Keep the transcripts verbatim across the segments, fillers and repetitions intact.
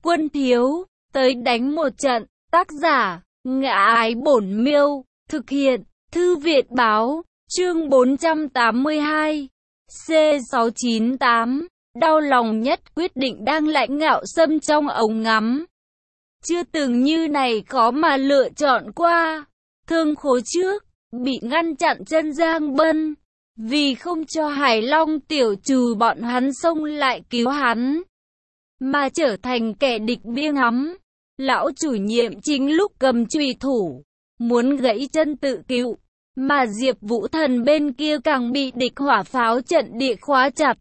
Quân thiếu, tới đánh một trận. Tác giả, Ngã Ái Bổn Miêu. Thực hiện, Thư Viện Báo. Chương bốn trăm tám mươi hai. C sáu chín tám. Đau lòng nhất quyết định đang Lãnh Ngạo Sâm trong ống ngắm. Chưa từng như này khó mà lựa chọn qua. Thương Khố trước, bị ngăn chặn chân Giang Bân. Vì không cho Hải Long tiểu trừ bọn hắn xông lại cứu hắn, mà trở thành kẻ địch bia ngắm. Lão chủ nhiệm chính lúc cầm chùy thủ, muốn gãy chân tự cứu, mà Diệp Vũ Thần bên kia càng bị địch hỏa pháo trận địa khóa chặt.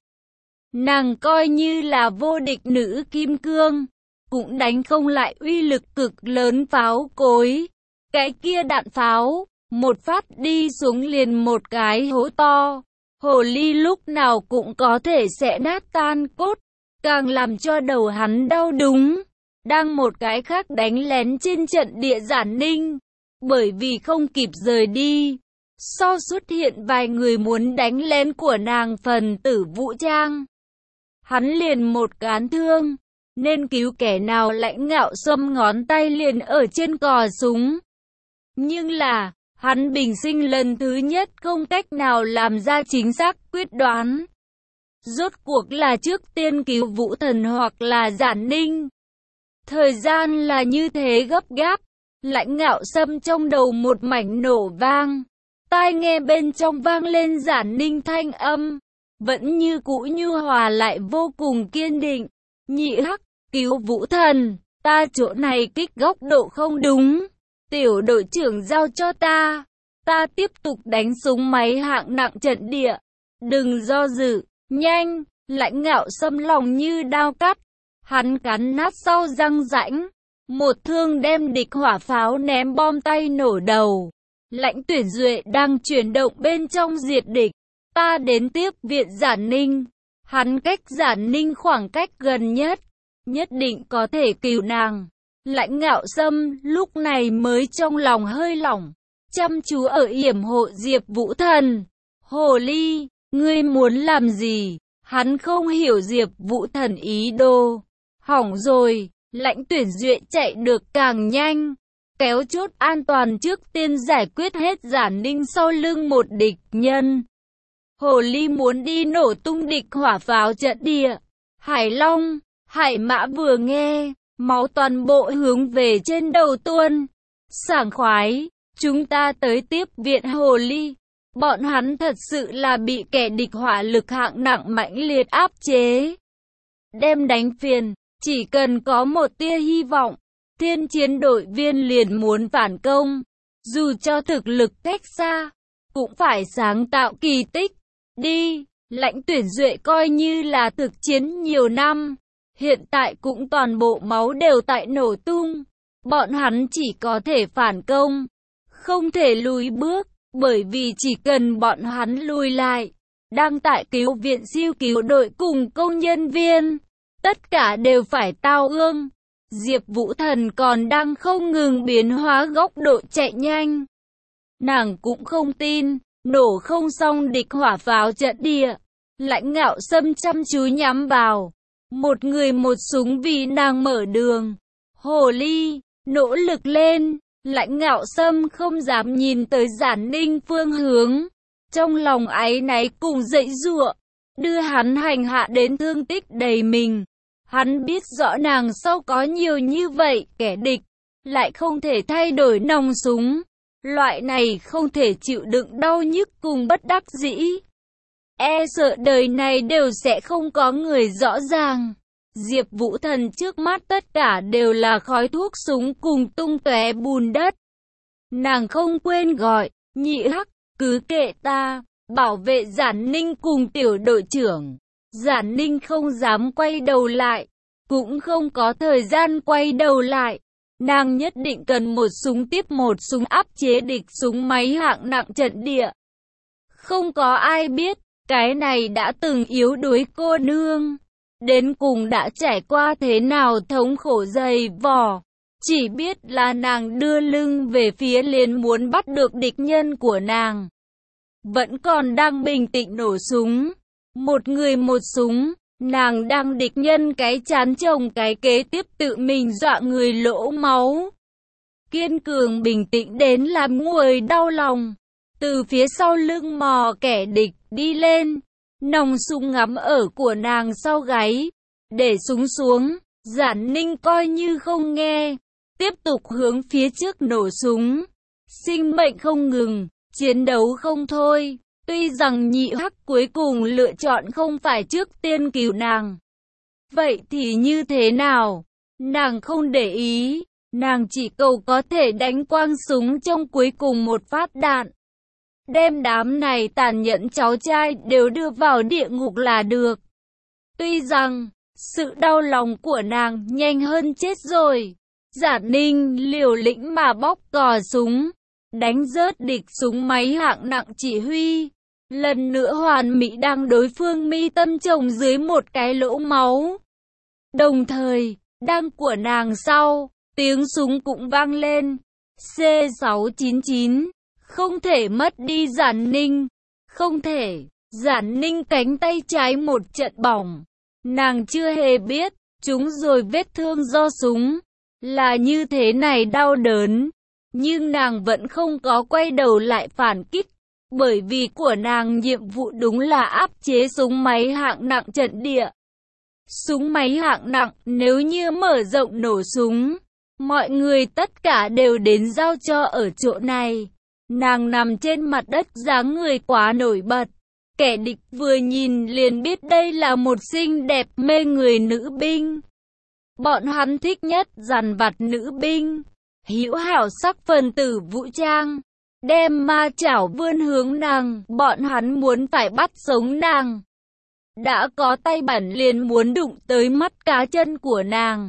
Nàng coi như là vô địch nữ kim cương, cũng đánh không lại uy lực cực lớn pháo cối. Cái kia đạn pháo, một phát đi xuống liền một cái hố to. Hồ ly lúc nào cũng có thể sẽ nát tan cốt, càng làm cho đầu hắn đau đúng. Đang một cái khác đánh lén trên trận địa Giản Ninh, bởi vì không kịp rời đi, sau xuất hiện vài người muốn đánh lén của nàng phần tử vũ trang. Hắn liền một cán thương, nên cứu kẻ nào Lãnh Ngạo Sâm ngón tay liền ở trên cò súng. Nhưng là, hắn bình sinh lần thứ nhất không cách nào làm ra chính xác quyết đoán. Rốt cuộc là trước tiên cứu Vũ Thần hoặc là Giản Ninh. Thời gian là như thế gấp gáp, Lãnh Ngạo Sâm trong đầu một mảnh nổ vang. Tai nghe bên trong vang lên Giản Ninh thanh âm, vẫn như cũ nhu hòa lại vô cùng kiên định. Nhị hắc, cứu Vũ Thần, ta chỗ này kích góc độ không đúng. Tiểu đội trưởng giao cho ta, ta tiếp tục đánh súng máy hạng nặng trận địa. Đừng do dự, nhanh. Lãnh Ngạo Sâm lòng như đao cắt, hắn cắn nát sau răng rãnh, một thương đem địch hỏa pháo ném bom tay nổ đầu. Lãnh Tuyển Duệ đang chuyển động bên trong diệt địch, ta đến tiếp viện Giản Ninh. Hắn cách Giản Ninh khoảng cách gần nhất, nhất định có thể cứu nàng. Lãnh Ngạo Sâm lúc này mới trong lòng hơi lỏng, chăm chú ở yểm hộ Diệp Vũ Thần. Hồ ly, ngươi muốn làm gì? Hắn không hiểu Diệp Vũ Thần ý đồ. Hỏng rồi, Lãnh Tuyển Duệ chạy được càng nhanh, kéo chốt an toàn trước tiên giải quyết hết Giản Ninh sau lưng một địch nhân. Hồ ly muốn đi nổ tung địch hỏa pháo trận địa. Hải Long, Hải Mã vừa nghe, máu toàn bộ hướng về trên đầu tuôn. Sảng khoái, chúng ta tới tiếp viện hồ ly. Bọn hắn thật sự là bị kẻ địch hỏa lực hạng nặng mãnh liệt áp chế. Đem đánh phiền, chỉ cần có một tia hy vọng, thiên chiến đội viên liền muốn phản công. Dù cho thực lực cách xa, cũng phải sáng tạo kỳ tích. Đi, Lãnh Tuyển Duệ coi như là thực chiến nhiều năm, hiện tại cũng toàn bộ máu đều tại nổ tung. Bọn hắn chỉ có thể phản công, không thể lùi bước, bởi vì chỉ cần bọn hắn lùi lại, đang tại cứu viện siêu cứu đội cùng công nhân viên, tất cả đều phải tao ương. Diệp Vũ Thần còn đang không ngừng biến hóa góc độ chạy nhanh. Nàng cũng không tin, nổ không xong địch hỏa pháo trận địa. Lãnh Ngạo Sâm chăm chú nhắm vào, một người một súng vì nàng mở đường. Hồ ly, nỗ lực lên. Lãnh Ngạo Sâm không dám nhìn tới Giản Ninh phương hướng, trong lòng áy náy cùng dãy giụa, đưa hắn hành hạ đến thương tích đầy mình. Hắn biết rõ nàng sau có nhiều như vậy kẻ địch, lại không thể thay đổi nòng súng. Loại này không thể chịu đựng đau nhức cùng bất đắc dĩ. E sợ đời này đều sẽ không có người rõ ràng. Diệp Vũ Thần trước mắt tất cả đều là khói thuốc súng cùng tung tóe bùn đất. Nàng không quên gọi, nhị hắc, cứ kệ ta, bảo vệ Giản Ninh cùng tiểu đội trưởng. Giản Ninh không dám quay đầu lại, cũng không có thời gian quay đầu lại. Nàng nhất định cần một súng tiếp một súng áp chế địch súng máy hạng nặng trận địa. Không có ai biết, cái này đã từng yếu đuối cô nương, đến cùng đã trải qua thế nào thống khổ dày vò. Chỉ biết là nàng đưa lưng về phía liền muốn bắt được địch nhân của nàng. Vẫn còn đang bình tĩnh nổ súng. Một người một súng, Nàng đang địch nhân cái chán chồng cái kế tiếp tự mình dọa người lỗ máu. Kiên cường bình tĩnh đến làm người đau lòng. Từ phía sau lưng mò kẻ địch đi lên, nòng súng ngắm ở của nàng sau gáy, để súng xuống. Giản Ninh coi như không nghe, tiếp tục hướng phía trước nổ súng. Sinh mệnh không ngừng, chiến đấu không thôi. Tuy rằng nhị hắc cuối cùng lựa chọn không phải trước tiên cứu nàng. Vậy thì như thế nào? Nàng không để ý, nàng chỉ cầu có thể đánh quang súng trong cuối cùng một phát đạn. Đem đám này tàn nhẫn cháu trai đều đưa vào địa ngục là được. Tuy rằng, sự đau lòng của nàng nhanh hơn chết rồi. Giản Ninh liều lĩnh mà bóp cò súng, đánh rớt địch súng máy hạng nặng chỉ huy. Lần nữa hoàn mỹ đang đối phương mi tâm chồng dưới một cái lỗ máu. Đồng thời, đang của nàng sau, tiếng súng cũng vang lên. C sáu chín chín, không thể mất đi Giản Ninh, không thể. Giản Ninh cánh tay trái một trận bỏng. Nàng chưa hề biết, chúng rồi vết thương do súng, là như thế này đau đớn. Nhưng nàng vẫn không có quay đầu lại phản kích. Bởi vì của nàng nhiệm vụ đúng là áp chế súng máy hạng nặng trận địa. Súng máy hạng nặng nếu như mở rộng nổ súng, mọi người tất cả đều đến giao cho ở chỗ này. Nàng nằm trên mặt đất dáng người quá nổi bật. Kẻ địch vừa nhìn liền biết đây là một xinh đẹp mê người nữ binh. Bọn hắn thích nhất dằn vặt nữ binh, hữu hảo sắc phần tử vũ trang. Đem ma chảo vươn hướng nàng, bọn hắn muốn phải bắt sống nàng. Đã có tay bẩn liền muốn đụng tới mắt cá chân của nàng.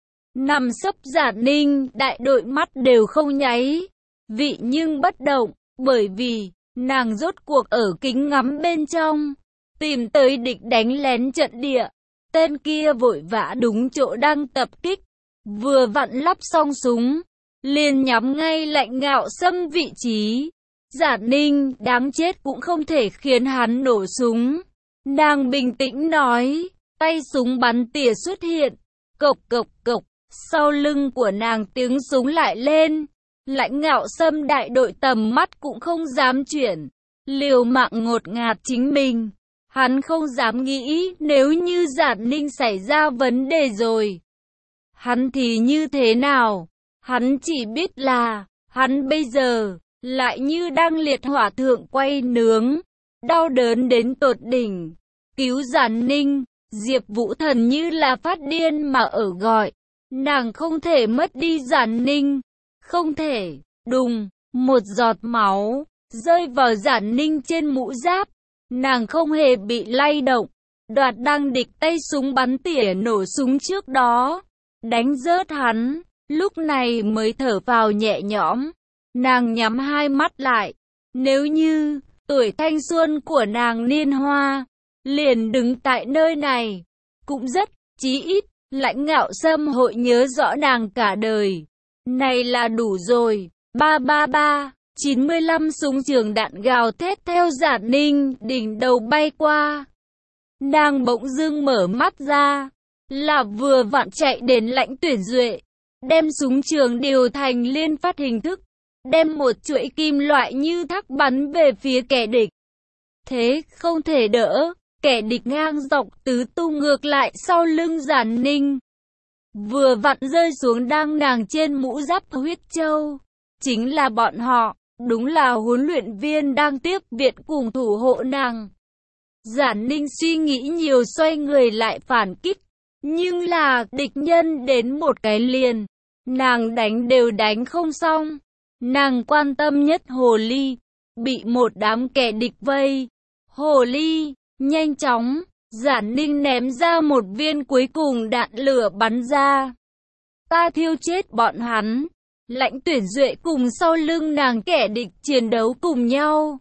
Nằm sấp Giản Ninh, đại đội mắt đều không nháy, vị nhưng bất động, bởi vì nàng rốt cuộc ở kính ngắm bên trong, tìm tới địch đánh lén trận địa. Tên kia vội vã đúng chỗ đang tập kích, vừa vặn lắp xong súng, liền nhắm ngay Lãnh Ngạo Sâm vị trí. Giản Ninh đáng chết cũng không thể khiến hắn nổ súng. Nàng bình tĩnh nói, tay súng bắn tỉa xuất hiện, cộc cộc cộc, sau lưng của nàng tiếng súng lại lên. Lãnh Ngạo Sâm đại đội tầm mắt cũng không dám chuyển, liều mạng ngột ngạt chính mình. Hắn không dám nghĩ nếu như Giản Ninh xảy ra vấn đề rồi, hắn thì như thế nào. Hắn chỉ biết là, hắn bây giờ, lại như đang liệt hỏa thượng quay nướng, đau đớn đến tột đỉnh. Cứu Giản Ninh, Diệp Vũ Thần như là phát điên mà ở gọi. Nàng không thể mất đi Giản Ninh, không thể. Đùng, một giọt máu, rơi vào Giản Ninh trên mũ giáp. Nàng không hề bị lay động, đoạt đang địch tay súng bắn tỉa nổ súng trước đó, đánh rớt hắn. Lúc này mới thở vào nhẹ nhõm. Nàng nhắm hai mắt lại. Nếu như tuổi thanh xuân của nàng niên hoa liền đứng tại nơi này, cũng rất, chí ít Lãnh Ngạo Sâm hội nhớ rõ nàng cả đời. Này là đủ rồi. Ba ba ba, chín mươi lăm súng trường đạn gào thét theo Giản Ninh đỉnh đầu bay qua. Nàng bỗng dưng mở mắt ra, là vừa vặn chạy đến Lãnh Tuyển Duệ, đem súng trường điều thành liên phát hình thức, đem một chuỗi kim loại như thác bắn về phía kẻ địch. Thế không thể đỡ, kẻ địch ngang dọc tứ tung ngược lại sau lưng Giản Ninh. Vừa vặn rơi xuống đang nàng trên mũ giáp huyết châu. Chính là bọn họ, đúng là huấn luyện viên đang tiếp viện cùng thủ hộ nàng. Giản Ninh suy nghĩ nhiều xoay người lại phản kích. Nhưng là địch nhân đến một cái liền, nàng đánh đều đánh không xong. Nàng quan tâm nhất Hồ Ly, bị một đám kẻ địch vây. Hồ Ly, nhanh chóng, Giản Ninh ném ra một viên cuối cùng đạn lửa bắn ra. Ta thiêu chết bọn hắn. Lãnh Tuyển Duệ cùng sau lưng nàng kẻ địch chiến đấu cùng nhau.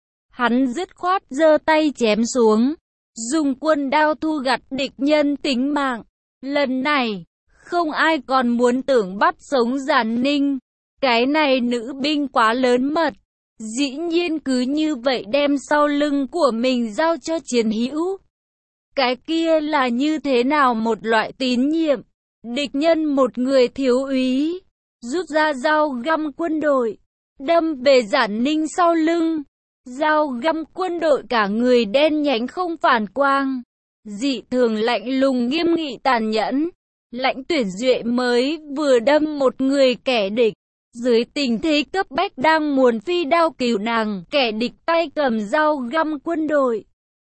Hắn dứt khoát giơ tay chém xuống, dùng quân đao thu gặt địch nhân tính mạng. Lần này, không ai còn muốn tưởng bắt sống Giản Ninh. Cái này nữ binh quá lớn mật, dĩ nhiên cứ như vậy đem sau lưng của mình giao cho chiến hữu. Cái kia là như thế nào một loại tín nhiệm? Địch nhân một người thiếu úy, rút ra dao găm quân đội, đâm về Giản Ninh sau lưng. Dao găm quân đội cả người đen nhánh không phản quang, dị thường lạnh lùng nghiêm nghị tàn nhẫn. Lãnh Tuyển Duệ mới vừa đâm một người kẻ địch, dưới tình thế cấp bách đang muốn phi đao cứu nàng, kẻ địch tay cầm dao găm quân đội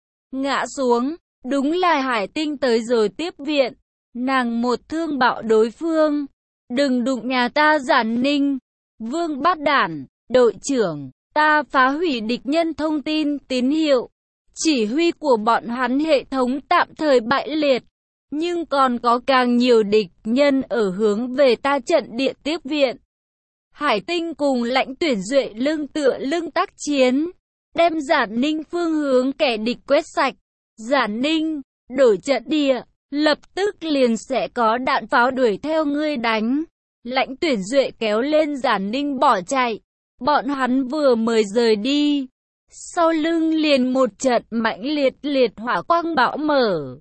ngã xuống. Đúng là Hải Tinh tới rồi tiếp viện, nàng một thương bạo đối phương. Đừng đụng nhà ta Giản Ninh, vương bát đản, đội trưởng, ta phá hủy địch nhân thông tin tín hiệu, chỉ huy của bọn hắn hệ thống tạm thời bại liệt, nhưng còn có càng nhiều địch nhân ở hướng về ta trận địa tiếp viện. Hải Tinh cùng Lãnh Tuyển Duệ lưng tựa lưng tác chiến, đem Giản Ninh phương hướng kẻ địch quét sạch. Giản Ninh, đổi trận địa, lập tức liền sẽ có đạn pháo đuổi theo ngươi đánh. Lãnh Tuyển Duệ kéo lên Giản Ninh bỏ chạy. Bọn hắn vừa mới rời đi, sau lưng liền một trận mãnh liệt liệt hỏa quang bão mở.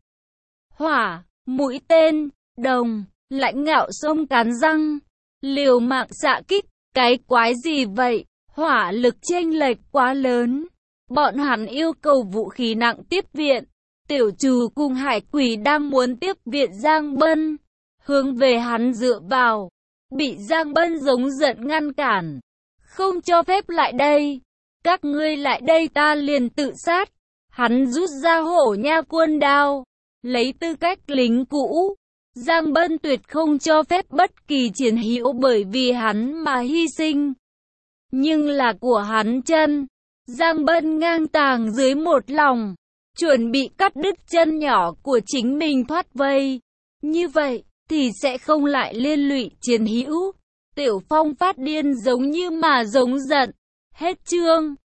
Hỏa, mũi tên, đồng, Lãnh Ngạo Sông cắn răng, liều mạng xạ kích. Cái quái gì vậy? Hỏa lực chênh lệch quá lớn. Bọn hắn yêu cầu vũ khí nặng tiếp viện. Tiểu Trù cùng Hải Quỷ đang muốn tiếp viện Giang Bân, hướng về hắn dựa vào, bị Giang Bân giống giận ngăn cản, không cho phép lại đây. Các ngươi lại đây ta liền tự sát. Hắn rút ra Hổ Nha quân đao, lấy tư cách lính cũ, Giang Bân tuyệt không cho phép bất kỳ chiến hữu bởi vì hắn mà hy sinh. Nhưng là của hắn chân, Giang Bân ngang tàng dưới một lòng, chuẩn bị cắt đứt chân nhỏ của chính mình thoát vây. Như vậy thì sẽ không lại liên lụy chiến hữu. Tiểu Phong phát điên giống như mà giống giận. Hết chương.